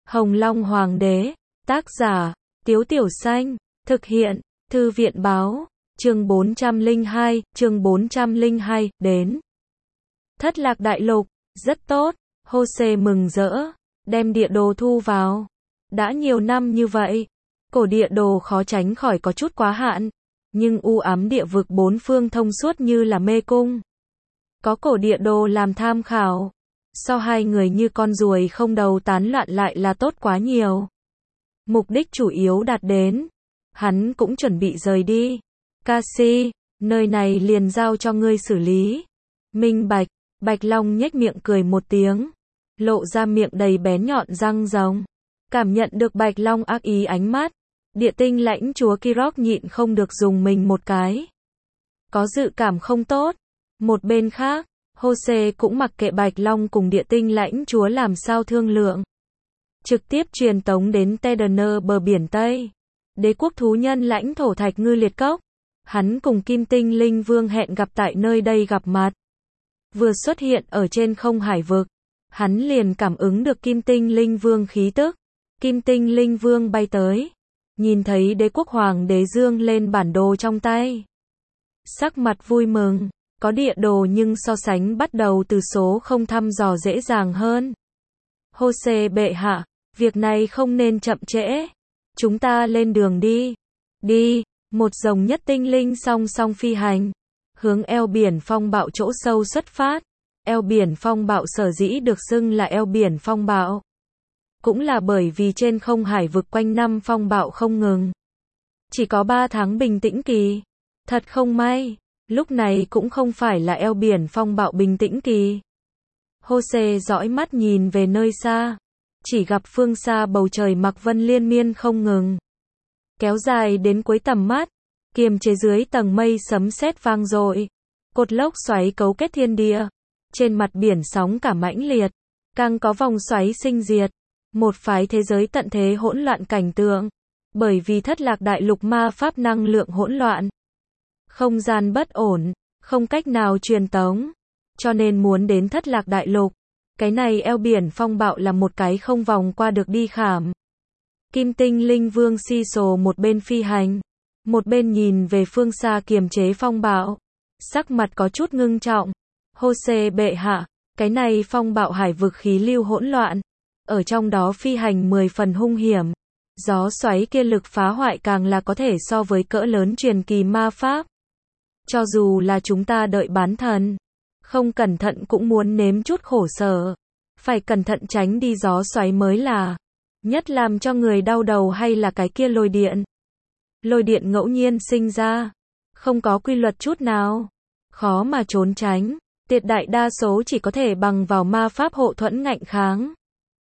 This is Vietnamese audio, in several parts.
Hồng Long Hoàng đế, tác giả, Tiếu Tiểu Xanh, thực hiện, Thư viện báo, chương 402, đến. Thất Lạc Đại Lục, rất tốt, Jose mừng rỡ, đem địa đồ thu vào. Đã nhiều năm như vậy, cổ địa đồ khó tránh khỏi có chút quá hạn, nhưng u ám địa vực bốn phương thông suốt như là mê cung. Có cổ địa đồ làm tham khảo, so hai người như con ruồi không đầu tán loạn lại là tốt quá nhiều. Mục đích chủ yếu đạt đến, hắn cũng chuẩn bị rời đi. Cassie, nơi này liền giao cho ngươi xử lý. Minh Bạch, Bạch Long nhếch miệng cười một tiếng, lộ ra miệng đầy bén nhọn răng rồng. Cảm nhận được Bạch Long ác ý ánh mắt, địa tinh lãnh chúa Kirok nhịn không được dùng mình một cái. Có dự cảm không tốt. Một bên khác, Jose cũng mặc kệ Bạch Long cùng địa tinh lãnh chúa làm sao thương lượng. Trực tiếp truyền tống đến Tedener bờ biển Tây. Đế quốc thú nhân lãnh thổ Thạch Ngư Liệt Cốc. Hắn cùng Kim Tinh Linh Vương hẹn gặp tại nơi đây gặp mặt. Vừa xuất hiện ở trên không hải vực, hắn liền cảm ứng được Kim Tinh Linh Vương khí tức. Kim Tinh Linh Vương bay tới, nhìn thấy đế quốc hoàng đế dương lên bản đồ trong tay. Sắc mặt vui mừng, có địa đồ nhưng so sánh bắt đầu từ số không thăm dò dễ dàng hơn. Jose bệ hạ, việc này không nên chậm trễ. Chúng ta lên đường đi. Đi, một dòng nhất tinh linh song song phi hành, hướng eo biển phong bạo chỗ sâu xuất phát. Eo biển phong bạo sở dĩ được xưng là eo biển phong bạo, cũng là bởi vì trên không hải vực quanh năm phong bạo không ngừng. Chỉ có 3 tháng bình tĩnh kỳ. Thật không may, lúc này cũng không phải là eo biển phong bạo bình tĩnh kỳ. Jose dõi mắt nhìn về nơi xa, chỉ gặp phương xa bầu trời mặc vân liên miên không ngừng, kéo dài đến cuối tầm mắt, kiềm chế dưới tầng mây sấm sét vang dội, cột lốc xoáy cấu kết thiên địa, trên mặt biển sóng cả mãnh liệt, càng có vòng xoáy sinh diệt, một phái thế giới tận thế hỗn loạn cảnh tượng, bởi vì Thất Lạc Đại Lục ma pháp năng lượng hỗn loạn, không gian bất ổn, không cách nào truyền tống, cho nên muốn đến Thất Lạc Đại Lục, cái này eo biển phong bạo là một cái không vòng qua được đi khảm. Kim Tinh Linh Vương si sồ một bên phi hành, một bên nhìn về phương xa kiềm chế phong bạo, sắc mặt có chút ngưng trọng. Jose bệ hạ, cái này phong bạo hải vực khí lưu hỗn loạn, ở trong đó phi hành 10 phần hung hiểm, gió xoáy kia lực phá hoại càng là có thể so với cỡ lớn truyền kỳ ma pháp. Cho dù là chúng ta đợi bán thần, không cẩn thận cũng muốn nếm chút khổ sở, phải cẩn thận tránh đi gió xoáy mới là. Nhất làm cho người đau đầu hay là cái kia lôi điện. Lôi điện ngẫu nhiên sinh ra, không có quy luật chút nào, khó mà trốn tránh, tuyệt đại đa số chỉ có thể bằng vào ma pháp hộ thuẫn ngạnh kháng.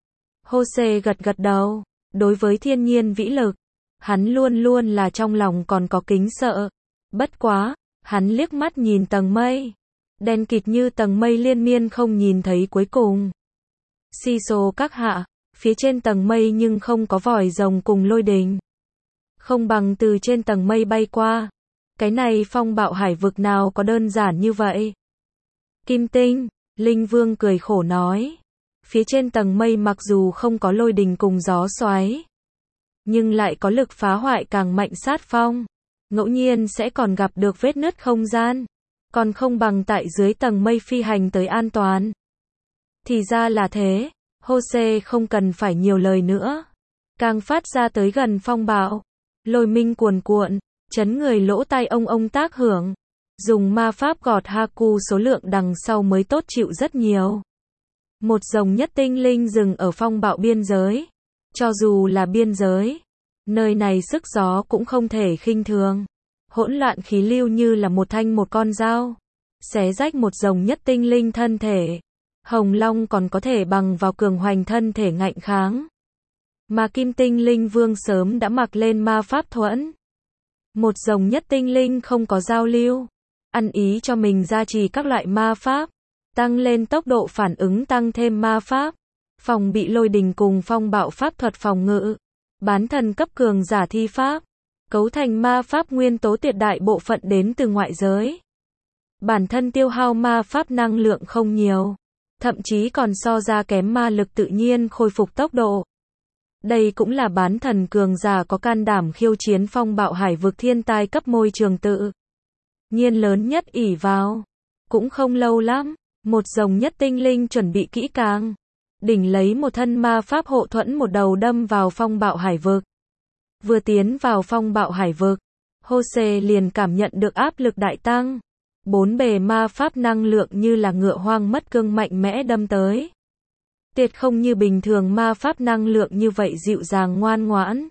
Jose gật gật đầu, đối với thiên nhiên vĩ lực, hắn luôn luôn là trong lòng còn có kính sợ. Bất quá, hắn liếc mắt nhìn tầng mây, đen kịt như tầng mây liên miên không nhìn thấy cuối cùng. Si sô các hạ, phía trên tầng mây nhưng không có vòi rồng cùng lôi đình. Không bằng từ trên tầng mây bay qua. Cái này phong bạo hải vực nào có đơn giản như vậy. Kim Tinh, Linh Vương cười khổ nói. Phía trên tầng mây mặc dù không có lôi đình cùng gió xoáy, nhưng lại có lực phá hoại càng mạnh sát phong. Ngẫu nhiên sẽ còn gặp được vết nứt không gian. Còn không bằng tại dưới tầng mây phi hành tới an toàn. Thì ra là thế. Jose không cần phải nhiều lời nữa. Càng phát ra tới gần phong bạo, lôi minh cuồn cuộn, chấn người lỗ tai ông tác hưởng. Dùng ma pháp gọt Haku số lượng đằng sau mới tốt chịu rất nhiều. Một dòng nhất tinh linh dừng ở phong bạo biên giới. Cho dù là biên giới, nơi này sức gió cũng không thể khinh thường. Hỗn loạn khí lưu như là một con dao, xé rách một dòng nhất tinh linh thân thể. Hồng Long còn có thể bằng vào cường hoành thân thể ngạnh kháng. Mà Kim Tinh Linh Vương sớm đã mặc lên ma pháp thuẫn. Một dòng nhất tinh linh không có giao lưu, ăn ý cho mình gia trì các loại ma pháp, tăng lên tốc độ phản ứng, tăng thêm ma pháp, phòng bị lôi đình cùng phong bạo pháp thuật phòng ngự, bán thần cấp cường giả thi pháp, cấu thành ma pháp nguyên tố tuyệt đại bộ phận đến từ ngoại giới. Bản thân tiêu hao ma pháp năng lượng không nhiều, thậm chí còn so ra kém ma lực tự nhiên khôi phục tốc độ. Đây cũng là bán thần cường giả có can đảm khiêu chiến phong bạo hải vực thiên tai cấp môi trường tự nhiên lớn nhất ỷ vào. Cũng không lâu lắm, một rồng nhất tinh linh chuẩn bị kỹ càng, đỉnh lấy một thân ma pháp hộ thuẫn một đầu đâm vào phong bạo hải vực. Vừa tiến vào phong bạo hải vực, Jose liền cảm nhận được áp lực đại tăng. Bốn bề ma pháp năng lượng như là ngựa hoang mất cương mạnh mẽ đâm tới. Tuyệt không như bình thường ma pháp năng lượng như vậy dịu dàng ngoan ngoãn.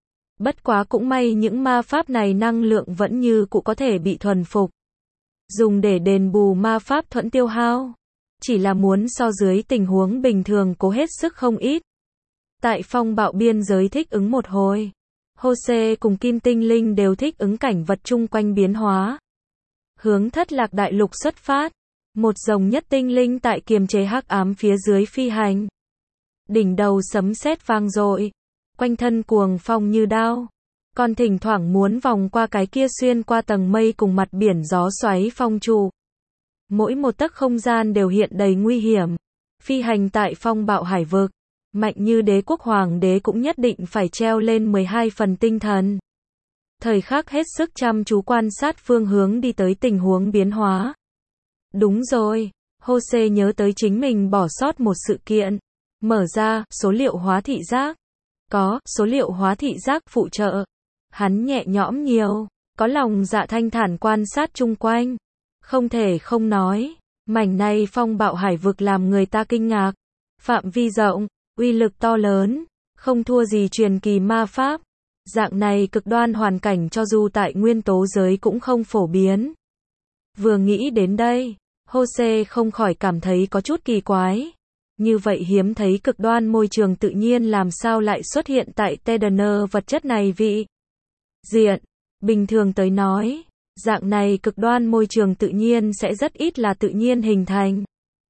Bất quá cũng may những ma pháp này năng lượng vẫn như cũ có thể bị thuần phục, dùng để đền bù ma pháp thuẫn tiêu hao. Chỉ là muốn so dưới tình huống bình thường cố hết sức không ít. Tại phong bạo biên giới thích ứng một hồi, Jose cùng Kim Tinh Linh đều thích ứng cảnh vật chung quanh biến hóa. Hướng Thất Lạc Đại Lục xuất phát, một rồng nhất tinh linh tại kiềm chế hắc ám phía dưới phi hành. Đỉnh đầu sấm sét vang dội, quanh thân cuồng phong như đao, còn thỉnh thoảng muốn vòng qua cái kia xuyên qua tầng mây cùng mặt biển gió xoáy phong trụ. Mỗi một tấc không gian đều hiện đầy nguy hiểm. Phi hành tại phong bạo hải vực, mạnh như đế quốc hoàng đế cũng nhất định phải treo lên 12 phần tinh thần. Thời khắc hết sức chăm chú quan sát phương hướng đi tới tình huống biến hóa. Đúng rồi, Jose nhớ tới chính mình bỏ sót một sự kiện. Mở ra, số liệu hóa thị giác. Có, số liệu hóa thị giác phụ trợ. Hắn nhẹ nhõm nhiều, có lòng dạ thanh thản quan sát chung quanh. Không thể không nói, mảnh này phong bạo hải vực làm người ta kinh ngạc. Phạm vi rộng, uy lực to lớn, không thua gì truyền kỳ ma pháp. Dạng này cực đoan hoàn cảnh cho dù tại nguyên tố giới cũng không phổ biến. Vừa nghĩ đến đây, Jose không khỏi cảm thấy có chút kỳ quái. Như vậy hiếm thấy cực đoan môi trường tự nhiên làm sao lại xuất hiện tại Tedaner vật chất này vị diện. Bình thường tới nói, dạng này cực đoan môi trường tự nhiên sẽ rất ít là tự nhiên hình thành.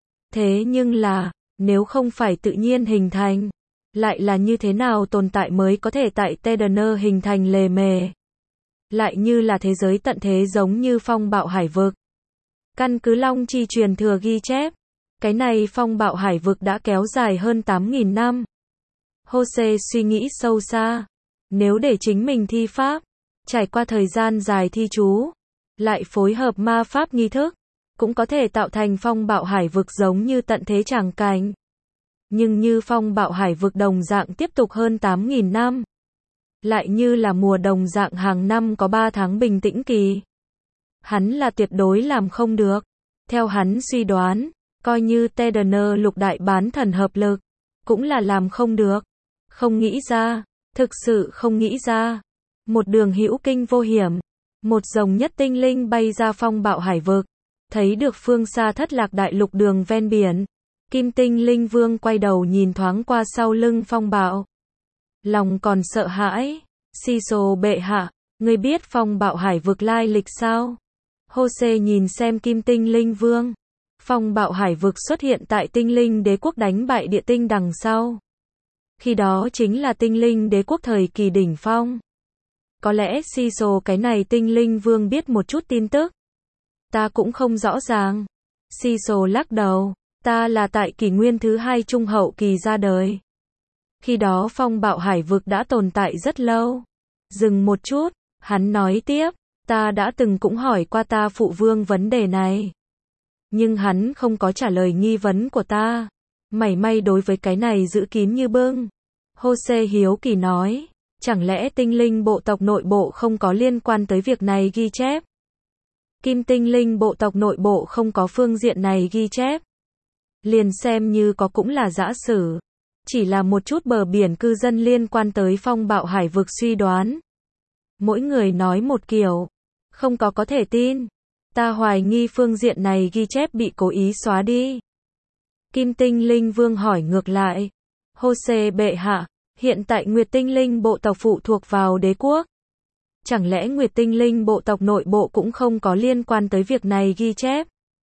Thế nhưng là, nếu không phải tự nhiên hình thành, lại là như thế nào tồn tại mới có thể tại Tedaner hình thành lề mề. Lại như là thế giới tận thế giống như phong bạo hải vực. Căn cứ Long Chi truyền thừa ghi chép, cái này phong bạo hải vực đã kéo dài hơn 8.000 năm. Jose suy nghĩ sâu xa, nếu để chính mình thi pháp, trải qua thời gian dài thi chú, lại phối hợp ma pháp nghi thức, cũng có thể tạo thành phong bạo hải vực giống như tận thế tràng cảnh. Nhưng như phong bạo hải vực đồng dạng tiếp tục hơn 8.000 năm. Lại như là mùa đồng dạng hàng năm có 3 tháng bình tĩnh kỳ. Hắn là tuyệt đối làm không được. Theo hắn suy đoán, coi như Tedaner lục đại bán thần hợp lực, cũng là làm không được. Không nghĩ ra, thực sự không nghĩ ra. Một đường hữu kinh vô hiểm, một rồng nhất tinh linh bay ra phong bạo hải vực, thấy được phương xa Thất Lạc Đại Lục đường ven biển. Kim Tinh Linh Vương quay đầu nhìn thoáng qua sau lưng phong bạo. Lòng còn sợ hãi. Siso bệ hạ, ngươi biết phong bạo hải vực lai lịch sao? Jose nhìn xem Kim Tinh Linh Vương. Phong bạo hải vực xuất hiện tại tinh linh đế quốc đánh bại địa tinh đằng sau. Khi đó chính là tinh linh đế quốc thời kỳ đỉnh phong. Có lẽ Siso cái này tinh linh vương biết một chút tin tức. Ta cũng không rõ ràng. Siso lắc đầu. Ta là tại kỷ nguyên thứ 2 trung hậu kỳ ra đời. Khi đó phong bạo hải vực đã tồn tại rất lâu. Dừng một chút, hắn nói tiếp, ta đã từng cũng hỏi qua ta phụ vương vấn đề này. Nhưng hắn không có trả lời nghi vấn của ta. Mảy may đối với cái này giữ kín như bưng. Jose hiếu kỳ nói, chẳng lẽ tinh linh bộ tộc nội bộ không có liên quan tới việc này ghi chép? Kim Tinh Linh bộ tộc nội bộ không có phương diện này ghi chép. Liền xem như có cũng là giả sử. Chỉ là một chút bờ biển cư dân liên quan tới phong bạo hải vực suy đoán. Mỗi người nói một kiểu. Không có thể tin. Ta hoài nghi phương diện này ghi chép bị cố ý xóa đi. Kim Tinh Linh Vương hỏi ngược lại. Jose bệ hạ, hiện tại Nguyệt Tinh Linh bộ tộc phụ thuộc vào đế quốc. Chẳng lẽ Nguyệt Tinh Linh bộ tộc nội bộ cũng không có liên quan tới việc này ghi chép?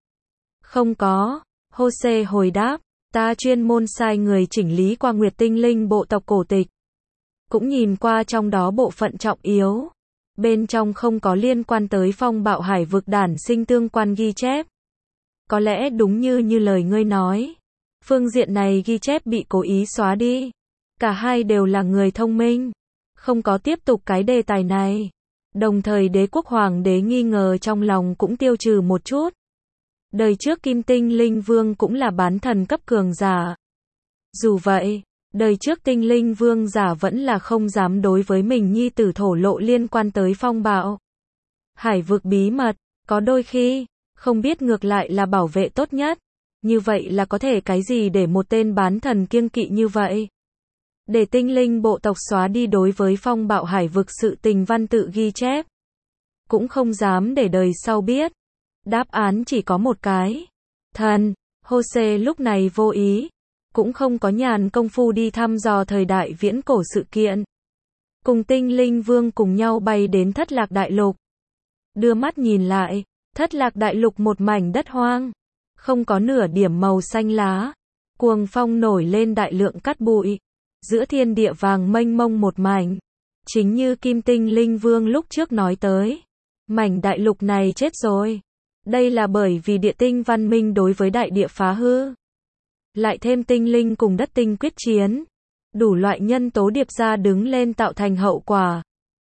Không có. Jose hồi đáp, ta chuyên môn sai người chỉnh lý qua Nguyệt Tinh Linh bộ tộc cổ tịch. Cũng nhìn qua trong đó bộ phận trọng yếu. Bên trong không có liên quan tới phong bạo hải vực đản sinh tương quan ghi chép. Có lẽ đúng như lời ngươi nói. Phương diện này ghi chép bị cố ý xóa đi. Cả hai đều là người thông minh, không có tiếp tục cái đề tài này. Đồng thời đế quốc hoàng đế nghi ngờ trong lòng cũng tiêu trừ một chút. Đời trước Kim Tinh Linh Vương cũng là bán thần cấp cường giả. Dù vậy, đời trước Tinh Linh Vương giả vẫn là không dám đối với mình nhi tử thổ lộ liên quan tới phong bạo. Hải vực bí mật, có đôi khi, không biết ngược lại là bảo vệ tốt nhất. Như vậy là có thể cái gì để một tên bán thần kiêng kỵ như vậy? Để tinh linh bộ tộc xóa đi đối với phong bạo hải vực sự tình văn tự ghi chép. Cũng không dám để đời sau biết. Đáp án chỉ có một cái. Thần, Jose lúc này vô ý. Cũng không có nhàn công phu đi thăm dò thời đại viễn cổ sự kiện. Cùng tinh linh vương cùng nhau bay đến Thất Lạc Đại Lục. Đưa mắt nhìn lại, Thất Lạc Đại Lục một mảnh đất hoang. Không có nửa điểm màu xanh lá. Cuồng phong nổi lên đại lượng cát bụi. Giữa thiên địa vàng mênh mông một mảnh. Chính như Kim Tinh Linh Vương lúc trước nói tới. Mảnh đại lục này chết rồi. Đây là bởi vì địa tinh văn minh đối với đại địa phá hư. Lại thêm tinh linh cùng đất tinh quyết chiến. Đủ loại nhân tố điệp ra đứng lên tạo thành hậu quả.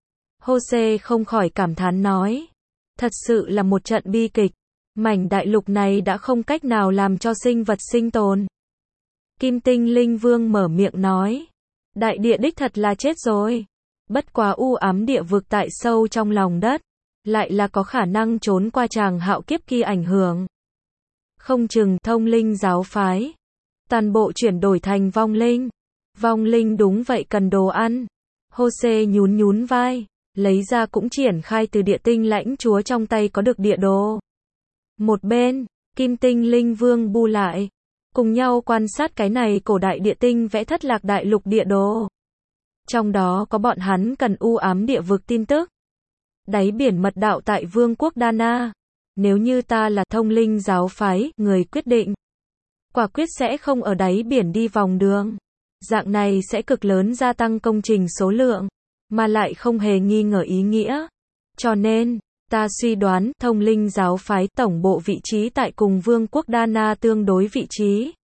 Jose không khỏi cảm thán nói. Thật sự là một trận bi kịch. Mảnh đại lục này đã không cách nào làm cho sinh vật sinh tồn. Kim Tinh Linh Vương mở miệng nói. Đại địa đích thật là chết rồi. Bất quá u ám địa vực tại sâu trong lòng đất. Lại là có khả năng trốn qua tràng hạo kiếp kia ảnh hưởng. Không chừng thông linh giáo phái. Toàn bộ chuyển đổi thành vong linh. Vong linh đúng vậy cần đồ ăn. Jose nhún nhún vai. Lấy ra cũng triển khai từ địa tinh lãnh chúa trong tay có được địa đồ. Một bên, Kim Tinh Linh Vương bu lại. Cùng nhau quan sát cái này cổ đại địa tinh vẽ Thất Lạc Đại Lục địa đồ. Trong đó có bọn hắn cần u ám địa vực tin tức. Đáy biển mật đạo tại Vương quốc Dana. Nếu như ta là thông linh giáo phái, người quyết định. Quả quyết sẽ không ở đáy biển đi vòng đường. Dạng này sẽ cực lớn gia tăng công trình số lượng. Mà lại không hề nghi ngờ ý nghĩa. Cho nên, ta suy đoán thông linh giáo phái tổng bộ vị trí tại cùng Vương quốc Dana tương đối vị trí.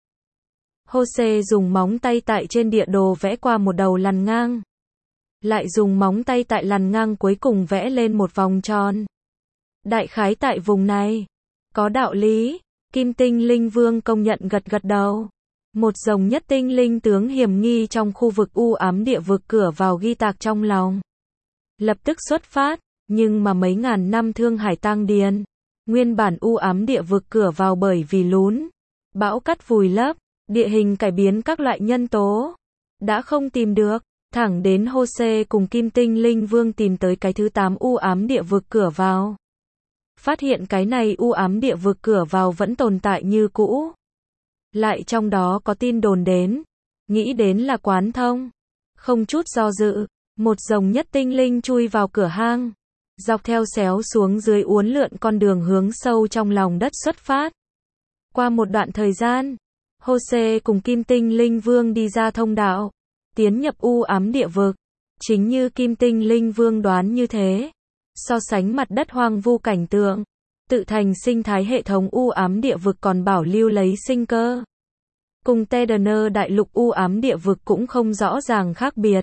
Jose dùng móng tay tại trên địa đồ vẽ qua một đầu lằn ngang. Lại dùng móng tay tại lằn ngang cuối cùng vẽ lên một vòng tròn. Đại khái tại vùng này. Có đạo lý. Kim Tinh Linh Vương công nhận gật gật đầu. Một dòng nhất tinh linh tướng hiểm nghi trong khu vực u ám địa vực cửa vào ghi tạc trong lòng. Lập tức xuất phát. Nhưng mà mấy ngàn năm thương hải tang điền. Nguyên bản u ám địa vực cửa vào bởi vì lún. Bão cát vùi lấp. Địa hình cải biến các loại nhân tố. Đã không tìm được. Thẳng đến Jose cùng Kim Tinh Linh Vương tìm tới cái thứ 8 u ám địa vực cửa vào. Phát hiện cái này u ám địa vực cửa vào vẫn tồn tại như cũ. Lại trong đó có tin đồn đến. Nghĩ đến là quán thông. Không chút do dự. Một dòng nhất tinh linh chui vào cửa hang. Dọc theo xéo xuống dưới uốn lượn con đường hướng sâu trong lòng đất xuất phát. Qua một đoạn thời gian. Jose cùng Kim Tinh Linh Vương đi ra thông đạo. Tiến nhập u ám địa vực. Chính như Kim Tinh Linh Vương đoán như thế. So sánh mặt đất hoang vu cảnh tượng. Tự thành sinh thái hệ thống u ám địa vực còn bảo lưu lấy sinh cơ. Cùng Tedaner đại lục u ám địa vực cũng không rõ ràng khác biệt.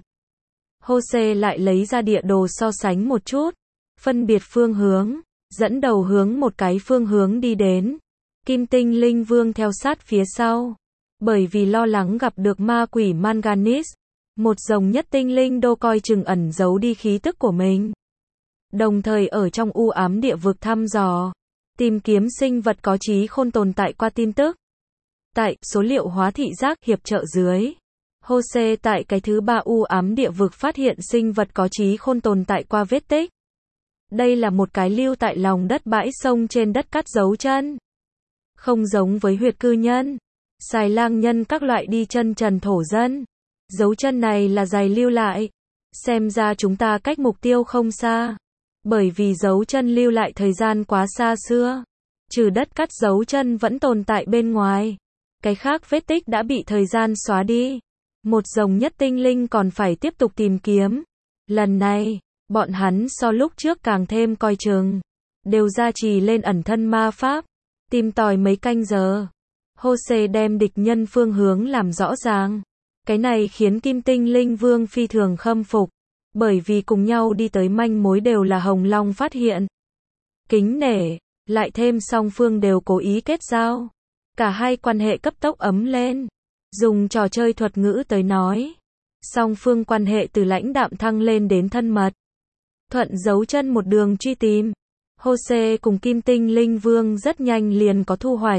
Jose lại lấy ra địa đồ so sánh một chút. Phân biệt phương hướng. Dẫn đầu hướng một cái phương hướng đi đến. Kim Tinh Linh Vương theo sát phía sau. Bởi vì lo lắng gặp được ma quỷ Manganis. Một dòng nhất tinh linh đô coi chừng ẩn giấu đi khí tức của mình. Đồng thời ở trong u ám địa vực thăm dò. Tìm kiếm sinh vật có trí khôn tồn tại qua tin tức. Tại số liệu hóa thị giác hiệp trợ dưới. Jose tại cái thứ 3 u ám địa vực phát hiện sinh vật có trí khôn tồn tại qua vết tích. Đây là một cái lưu tại lòng đất bãi sông trên đất cát dấu chân. Không giống với huyệt cư nhân. Xài lang nhân các loại đi chân trần thổ dân. Dấu chân này là giày lưu lại. Xem ra chúng ta cách mục tiêu không xa. Bởi vì dấu chân lưu lại thời gian quá xa xưa. Trừ đất cát dấu chân vẫn tồn tại bên ngoài. Cái khác vết tích đã bị thời gian xóa đi. Một dòng nhất tinh linh còn phải tiếp tục tìm kiếm. Lần này, bọn hắn so lúc trước càng thêm coi chừng. Đều gia trì lên ẩn thân ma pháp. Tìm tòi mấy canh giờ. Jose đem địch nhân phương hướng làm rõ ràng. Cái này khiến Kim Tinh Linh Vương phi thường khâm phục, bởi vì cùng nhau đi tới manh mối đều là Hồng Long phát hiện. Kính nể, lại thêm song phương đều cố ý kết giao. Cả hai quan hệ cấp tốc ấm lên. Dùng trò chơi thuật ngữ tới nói, song phương quan hệ từ lãnh đạm thăng lên đến thân mật. Thuận dấu chân một đường truy tìm, Jose cùng Kim Tinh Linh Vương rất nhanh liền có thu hoạch.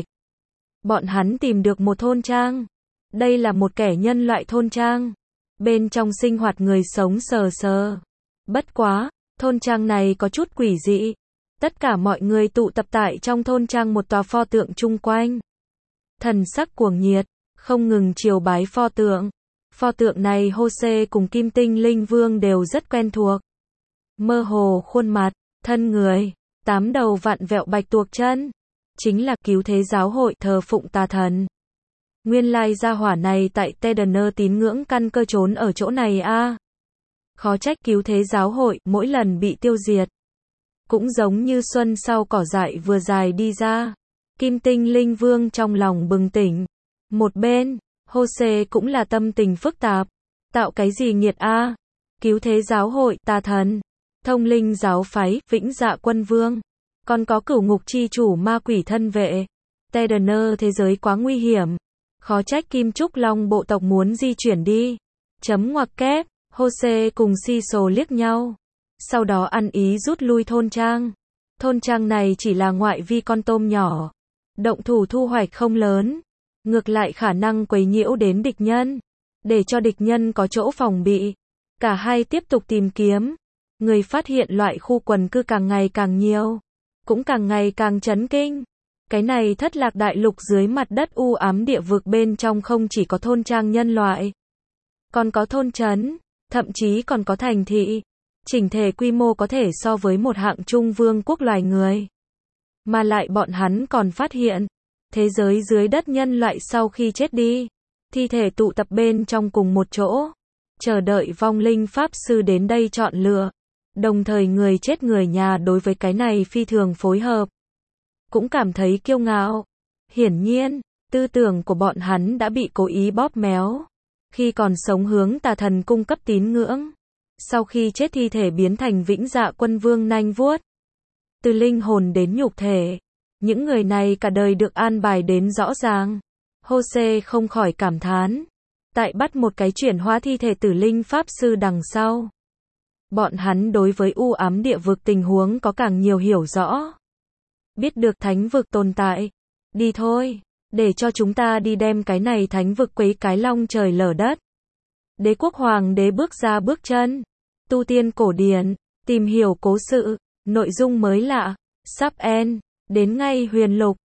Bọn hắn tìm được một thôn trang. Đây là một kẻ nhân loại thôn trang. Bên trong sinh hoạt người sống sờ sờ. Bất quá, thôn trang này có chút quỷ dị. Tất cả mọi người tụ tập tại trong thôn trang một tòa pho tượng chung quanh. Thần sắc cuồng nhiệt, không ngừng triều bái pho tượng. Pho tượng này Jose cùng Kim Tinh Linh Vương đều rất quen thuộc. Mơ hồ khuôn mặt, thân người, 8 đầu vặn vẹo bạch tuộc chân. Chính là cứu thế giáo hội thờ phụng tà thần. Nguyên lai gia hỏa này tại Tedener tín ngưỡng căn cơ trốn ở chỗ này a. Khó trách cứu thế giáo hội mỗi lần bị tiêu diệt. Cũng giống như xuân sau cỏ dại vừa dài đi ra. Kim Tinh Linh Vương trong lòng bừng tỉnh. Một bên, Jose cũng là tâm tình phức tạp. Tạo cái gì nghiệt a? Cứu thế giáo hội, tà thần, thông linh giáo phái, vĩnh dạ quân vương. Còn có cửu ngục chi chủ ma quỷ thân vệ. Tedener thế giới quá nguy hiểm. Khó trách Kim Trúc Long bộ tộc muốn di chuyển đi. Chấm ngoặc kép, Jose cùng Cecil liếc nhau. Sau đó ăn ý rút lui thôn trang. Thôn trang này chỉ là ngoại vi con tôm nhỏ. Động thủ thu hoạch không lớn. Ngược lại khả năng quấy nhiễu đến địch nhân. Để cho địch nhân có chỗ phòng bị. Cả hai tiếp tục tìm kiếm. Người phát hiện loại khu quần cư càng ngày càng nhiều. Cũng càng ngày càng chấn kinh. Cái này thất lạc đại lục dưới mặt đất u ám địa vực bên trong không chỉ có thôn trang nhân loại. Còn có thôn trấn. Thậm chí còn có thành thị. Chỉnh thể quy mô có thể so với một hạng trung vương quốc loài người. Mà lại bọn hắn còn phát hiện. Thế giới dưới đất nhân loại sau khi chết đi. Thi thể tụ tập bên trong cùng một chỗ. Chờ đợi vong linh pháp sư đến đây chọn lựa. Đồng thời người chết người nhà đối với cái này phi thường phối hợp. Cũng cảm thấy kiêu ngạo. Hiển nhiên, tư tưởng của bọn hắn đã bị cố ý bóp méo. Khi còn sống hướng tà thần cung cấp tín ngưỡng. Sau khi chết thi thể biến thành vĩnh dạ quân vương nanh vuốt. Từ linh hồn đến nhục thể. Những người này cả đời được an bài đến rõ ràng. Jose không khỏi cảm thán. Tại bắt một cái chuyển hóa thi thể tử linh pháp sư đằng sau. Bọn hắn đối với u ám địa vực tình huống có càng nhiều hiểu rõ. Biết được thánh vực tồn tại. Đi thôi, để cho chúng ta đi đem cái này thánh vực quấy cái long trời lở đất. Đế quốc hoàng đế bước ra bước chân. Tu tiên cổ điển, tìm hiểu cố sự, nội dung mới lạ, sắp end, đến ngay huyền lục.